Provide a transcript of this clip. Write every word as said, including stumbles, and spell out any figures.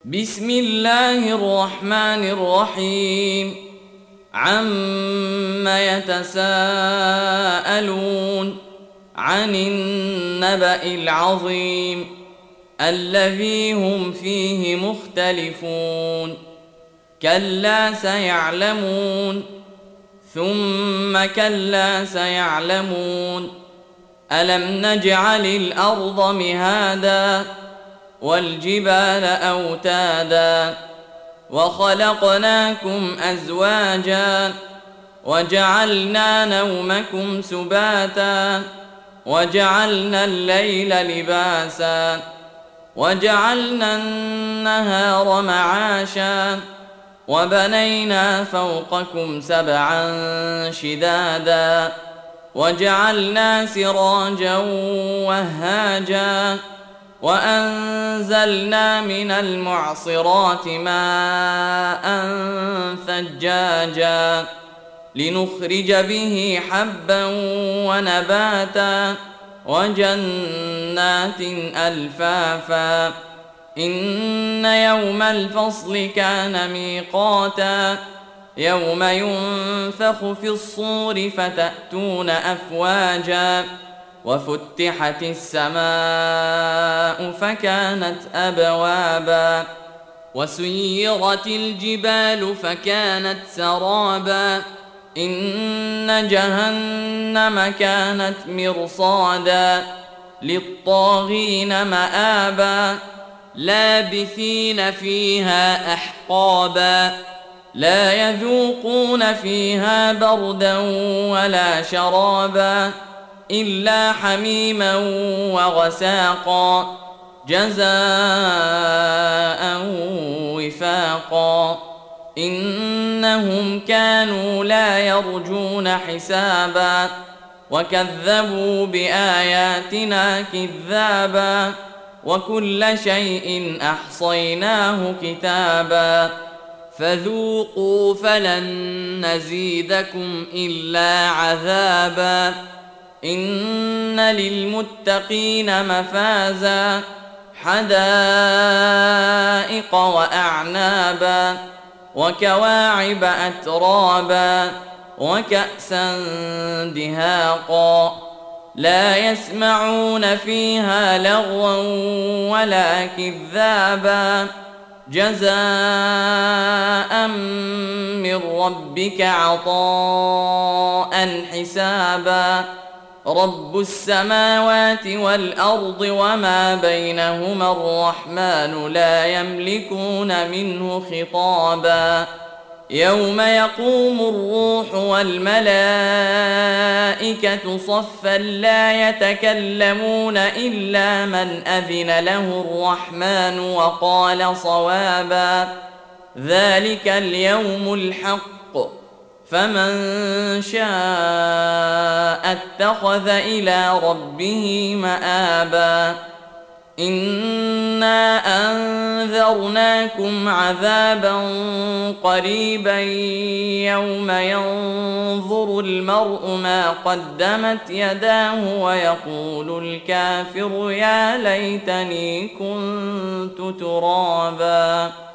بسم الله الرحمن الرحيم عم يتساءلون عن النبأ العظيم الذي هم فيه مختلفون كلا سيعلمون ثم كلا سيعلمون ألم نجعل الأرض مهادا والجبال أوتادا وخلقناكم أزواجا وجعلنا نومكم سباتا وجعلنا الليل لباسا وجعلنا النهار معاشا وبنينا فوقكم سبعا شدادا وجعلنا سراجا وهاجا وأنزلنا من المعصرات ماء ثجاجا لنخرج به حبا ونباتا وجنات ألفافا إن يوم الفصل كان ميقاتا يوم ينفخ في الصور فتأتون أفواجا وفتحت السماء فكانت أبوابا وسيرت الجبال فكانت سرابا إن جهنم كانت مرصادا للطاغين مآبا لابثين فيها أحقابا لا يذوقون فيها بردا ولا شرابا إلا حميما وغساقا جزاء وفاقا إنهم كانوا لا يرجون حسابا وكذبوا بآياتنا كذابا وكل شيء أحصيناه كتابا فذوقوا فلن نزيدكم إلا عذابا إن للمتقين مفازا حدائق وأعنابا وكواعب أترابا وكأسا دهاقا لا يسمعون فيها لغوا ولا كذابا جزاء من ربك عطاء حسابا رب السماوات والأرض وما بينهما الرحمن لا يملكون منه خطابا يوم يقوم الروح والملائكة صفا لا يتكلمون إلا من أذن له الرحمن وقال صوابا ذلك اليوم الحق فمن شاء اتخذ إلى ربه مآبا إنا أنذرناكم عذابا قريبا يوم ينظر المرء ما قدمت يداه ويقول الكافر يا ليتني كنت ترابا.